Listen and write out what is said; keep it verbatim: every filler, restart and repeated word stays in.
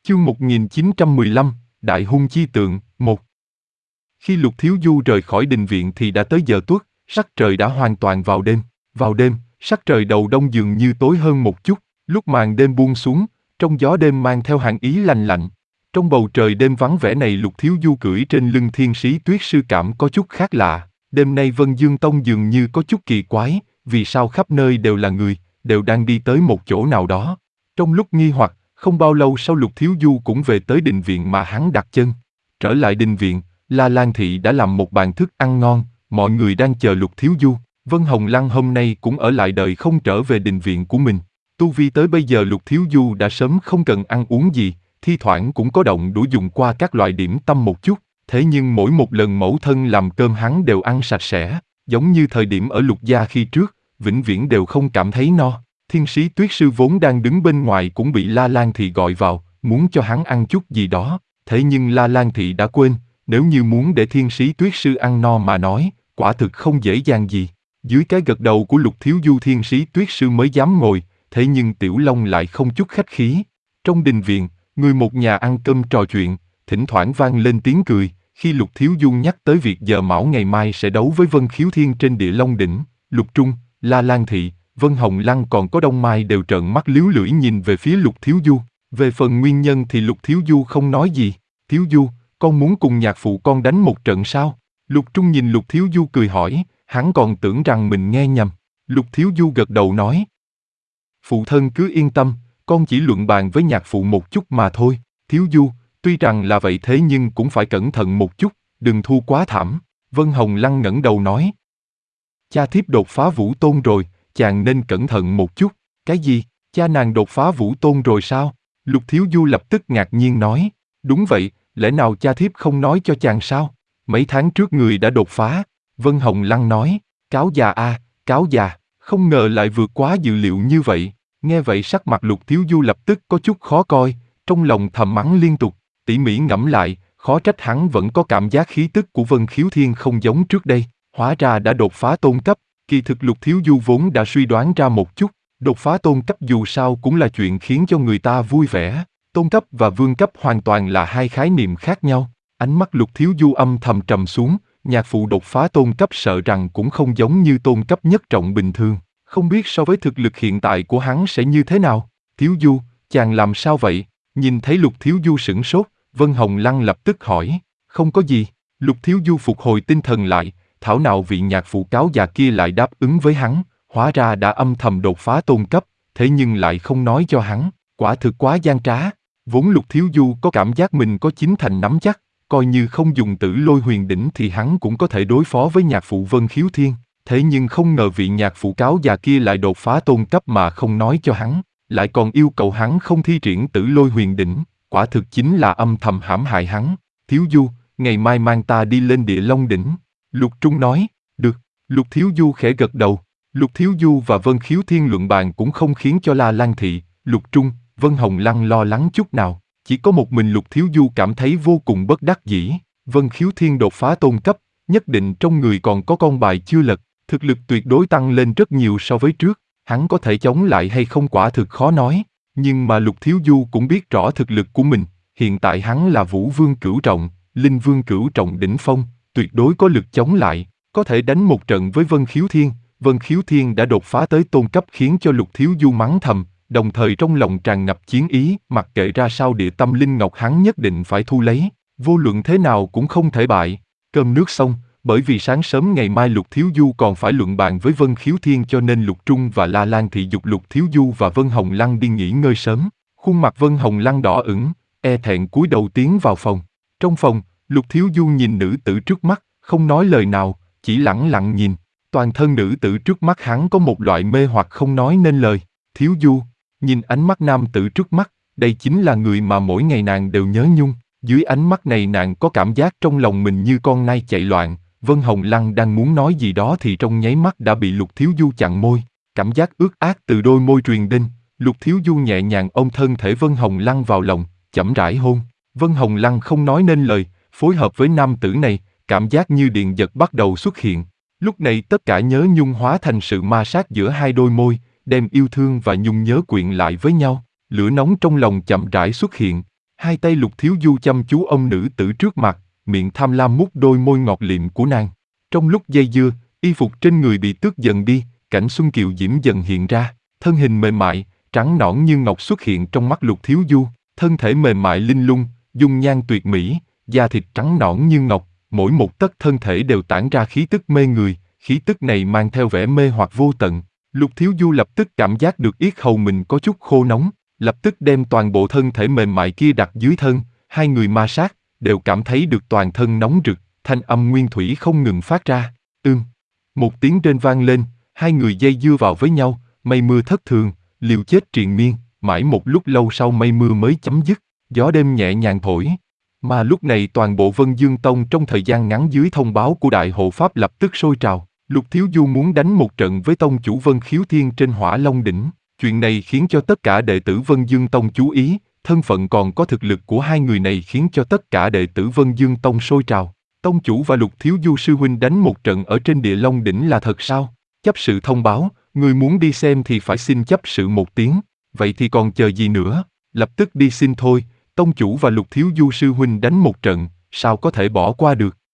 Chương một nghìn chín trăm mười lăm, Đại hung chi tượng, một. Khi Lục Thiếu Du rời khỏi đình viện thì đã tới giờ tuất, sắc trời đã hoàn toàn vào đêm. Vào đêm, sắc trời đầu đông dường như tối hơn một chút, lúc màn đêm buông xuống, trong gió đêm mang theo hàn ý lành lạnh. Trong bầu trời đêm vắng vẻ này Lục Thiếu Du cưỡi trên lưng Thiên Sĩ Tuyết Sư cảm có chút khác lạ. Đêm nay Vân Dương Tông dường như có chút kỳ quái, vì sao khắp nơi đều là người, đều đang đi tới một chỗ nào đó. Trong lúc nghi hoặc, không bao lâu sau Lục Thiếu Du cũng về tới đình viện mà hắn đặt chân. Trở lại đình viện, La Lan Thị đã làm một bàn thức ăn ngon, mọi người đang chờ Lục Thiếu Du. Vân Hồng Lăng hôm nay cũng ở lại đợi không trở về đình viện của mình. Tu vi tới bây giờ Lục Thiếu Du đã sớm không cần ăn uống gì, thi thoảng cũng có động đũa dùng qua các loại điểm tâm một chút. Thế nhưng mỗi một lần mẫu thân làm cơm hắn đều ăn sạch sẽ, giống như thời điểm ở Lục gia khi trước, vĩnh viễn đều không cảm thấy no. Thiên Sĩ Tuyết Sư vốn đang đứng bên ngoài cũng bị La Lan Thị gọi vào, muốn cho hắn ăn chút gì đó. Thế nhưng La Lan Thị đã quên, nếu như muốn để Thiên Sĩ Tuyết Sư ăn no mà nói, quả thực không dễ dàng gì. Dưới cái gật đầu của Lục Thiếu Du Thiên Sĩ Tuyết Sư mới dám ngồi, thế nhưng Tiểu Long lại không chút khách khí. Trong đình viện, người một nhà ăn cơm trò chuyện, thỉnh thoảng vang lên tiếng cười, khi Lục Thiếu Du nhắc tới việc giờ mão ngày mai sẽ đấu với Vân Khiếu Thiên trên Địa Long Đỉnh, Lục Trung, La Lan Thị, Vân Hồng Lăng còn có Đông Mai đều trợn mắt líu lưỡi nhìn về phía Lục Thiếu Du. Về phần nguyên nhân thì Lục Thiếu Du không nói gì. Thiếu Du, con muốn cùng nhạc phụ con đánh một trận sao? Lục Trung nhìn Lục Thiếu Du cười hỏi, hắn còn tưởng rằng mình nghe nhầm. Lục Thiếu Du gật đầu nói. Phụ thân cứ yên tâm, con chỉ luận bàn với nhạc phụ một chút mà thôi. Thiếu Du, tuy rằng là vậy thế nhưng cũng phải cẩn thận một chút, đừng thua quá thảm. Vân Hồng Lăng ngẩng đầu nói. Cha thiếp đột phá vũ tôn rồi, chàng nên cẩn thận một chút. Cái gì? Cha nàng đột phá vũ tôn rồi sao? Lục Thiếu Du lập tức ngạc nhiên nói. Đúng vậy, lẽ nào cha thiếp không nói cho chàng sao? Mấy tháng trước người đã đột phá. Vân Hồng Lăng nói. Cáo già a, à, cáo già, không ngờ lại vượt quá dự liệu như vậy. Nghe vậy sắc mặt Lục Thiếu Du lập tức có chút khó coi, trong lòng thầm mắng liên tục. Tỉ mỉ ngẫm lại, khó trách hắn vẫn có cảm giác khí tức của Vân Khiếu Thiên không giống trước đây. Hóa ra đã đột phá tôn cấp. Kỳ thực Lục Thiếu Du vốn đã suy đoán ra một chút, đột phá tôn cấp dù sao cũng là chuyện khiến cho người ta vui vẻ. Tôn cấp và vương cấp hoàn toàn là hai khái niệm khác nhau. Ánh mắt Lục Thiếu Du âm thầm trầm xuống, nhạc phụ đột phá tôn cấp sợ rằng cũng không giống như tôn cấp nhất trọng bình thường. Không biết so với thực lực hiện tại của hắn sẽ như thế nào. Thiếu Du, chàng làm sao vậy? Nhìn thấy Lục Thiếu Du sửng sốt, Vân Hồng Lăng lập tức hỏi. Không có gì. Lục Thiếu Du phục hồi tinh thần lại, thảo nào vị nhạc phụ cáo già kia lại đáp ứng với hắn, hóa ra đã âm thầm đột phá tôn cấp, thế nhưng lại không nói cho hắn, quả thực quá gian trá. Vốn Lục Thiếu Du có cảm giác mình có chín thành nắm chắc, coi như không dùng Tử Lôi Huyền Đỉnh thì hắn cũng có thể đối phó với nhạc phụ Vân Khiếu Thiên, thế nhưng không ngờ vị nhạc phụ cáo già kia lại đột phá tôn cấp mà không nói cho hắn, lại còn yêu cầu hắn không thi triển Tử Lôi Huyền Đỉnh, quả thực chính là âm thầm hãm hại hắn. Thiếu Du, ngày mai mang ta đi lên Địa Long Đỉnh. Lục Trung nói. Được. Lục Thiếu Du khẽ gật đầu. Lục Thiếu Du và Vân Khiếu Thiên luận bàn cũng không khiến cho La Lan Thị, Lục Trung, Vân Hồng Lăng lo lắng chút nào. Chỉ có một mình Lục Thiếu Du cảm thấy vô cùng bất đắc dĩ. Vân Khiếu Thiên đột phá tôn cấp, nhất định trong người còn có con bài chưa lật, thực lực tuyệt đối tăng lên rất nhiều so với trước. Hắn có thể chống lại hay không quả thực khó nói. Nhưng mà Lục Thiếu Du cũng biết rõ thực lực của mình. Hiện tại hắn là Vũ Vương Cửu Trọng, Linh Vương Cửu Trọng đỉnh phong, tuyệt đối có lực chống lại, có thể đánh một trận với Vân Khiếu Thiên. Vân Khiếu Thiên đã đột phá tới tôn cấp khiến cho Lục Thiếu Du mắng thầm, đồng thời trong lòng tràn ngập chiến ý, mặc kệ ra sao địa tâm linh ngọc hắn nhất định phải thu lấy, vô luận thế nào cũng không thể bại. Cơm nước xong, bởi vì sáng sớm ngày mai Lục Thiếu Du còn phải luận bàn với Vân Khiếu Thiên cho nên Lục Trung và La Lan Thị dục Lục Thiếu Du và Vân Hồng Lăng đi nghỉ ngơi sớm. Khuôn mặt Vân Hồng Lăng đỏ ửng, e thẹn cúi đầu tiến vào phòng. Trong phòng, Lục Thiếu Du nhìn nữ tử trước mắt, không nói lời nào, chỉ lẳng lặng nhìn. Toàn thân nữ tử trước mắt hắn có một loại mê hoặc không nói nên lời. Thiếu Du, nhìn ánh mắt nam tử trước mắt, đây chính là người mà mỗi ngày nàng đều nhớ nhung. Dưới ánh mắt này nàng có cảm giác trong lòng mình như con nai chạy loạn. Vân Hồng Lăng đang muốn nói gì đó thì trong nháy mắt đã bị Lục Thiếu Du chặn môi. Cảm giác ướt át từ đôi môi truyền đến. Lục Thiếu Du nhẹ nhàng ôm thân thể Vân Hồng Lăng vào lòng, chậm rãi hôn. Vân Hồng Lăng không nói nên lời, phối hợp với nam tử này, cảm giác như điện giật bắt đầu xuất hiện. Lúc này tất cả nhớ nhung hóa thành sự ma sát giữa hai đôi môi, đem yêu thương và nhung nhớ quyện lại với nhau. Lửa nóng trong lòng chậm rãi xuất hiện. Hai tay Lục Thiếu Du chăm chú ông nữ tử trước mặt, miệng tham lam mút đôi môi ngọt liệm của nàng. Trong lúc dây dưa, y phục trên người bị tước dần đi, cảnh xuân kiều diễm dần hiện ra, thân hình mềm mại, trắng nõn như ngọc xuất hiện trong mắt Lục Thiếu Du, thân thể mềm mại linh lung, dung nhan tuyệt mỹ, da thịt trắng nõn như ngọc, mỗi một tấc thân thể đều tản ra khí tức mê người, khí tức này mang theo vẻ mê hoặc vô tận. Lục Thiếu Du lập tức cảm giác được yết hầu mình có chút khô nóng, lập tức đem toàn bộ thân thể mềm mại kia đặt dưới thân, hai người ma sát, đều cảm thấy được toàn thân nóng rực, thanh âm nguyên thủy không ngừng phát ra. Ưm. Một tiếng rên vang lên, hai người dây dưa vào với nhau, mây mưa thất thường, liều chết triền miên, mãi một lúc lâu sau mây mưa mới chấm dứt, gió đêm nhẹ nhàng thổi. Mà lúc này toàn bộ Vân Dương Tông trong thời gian ngắn dưới thông báo của Đại Hộ Pháp lập tức sôi trào. Lục Thiếu Du muốn đánh một trận với tông chủ Vân Khiếu Thiên trên Hỏa Long Đỉnh. Chuyện này khiến cho tất cả đệ tử Vân Dương Tông chú ý, thân phận còn có thực lực của hai người này khiến cho tất cả đệ tử Vân Dương Tông sôi trào. Tông chủ và Lục Thiếu Du sư huynh đánh một trận ở trên Địa Long Đỉnh là thật sao? Chấp sự thông báo, người muốn đi xem thì phải xin chấp sự một tiếng, vậy thì còn chờ gì nữa, lập tức đi xin thôi, tông chủ và Lục Thiếu Du sư huynh đánh một trận, sao có thể bỏ qua được.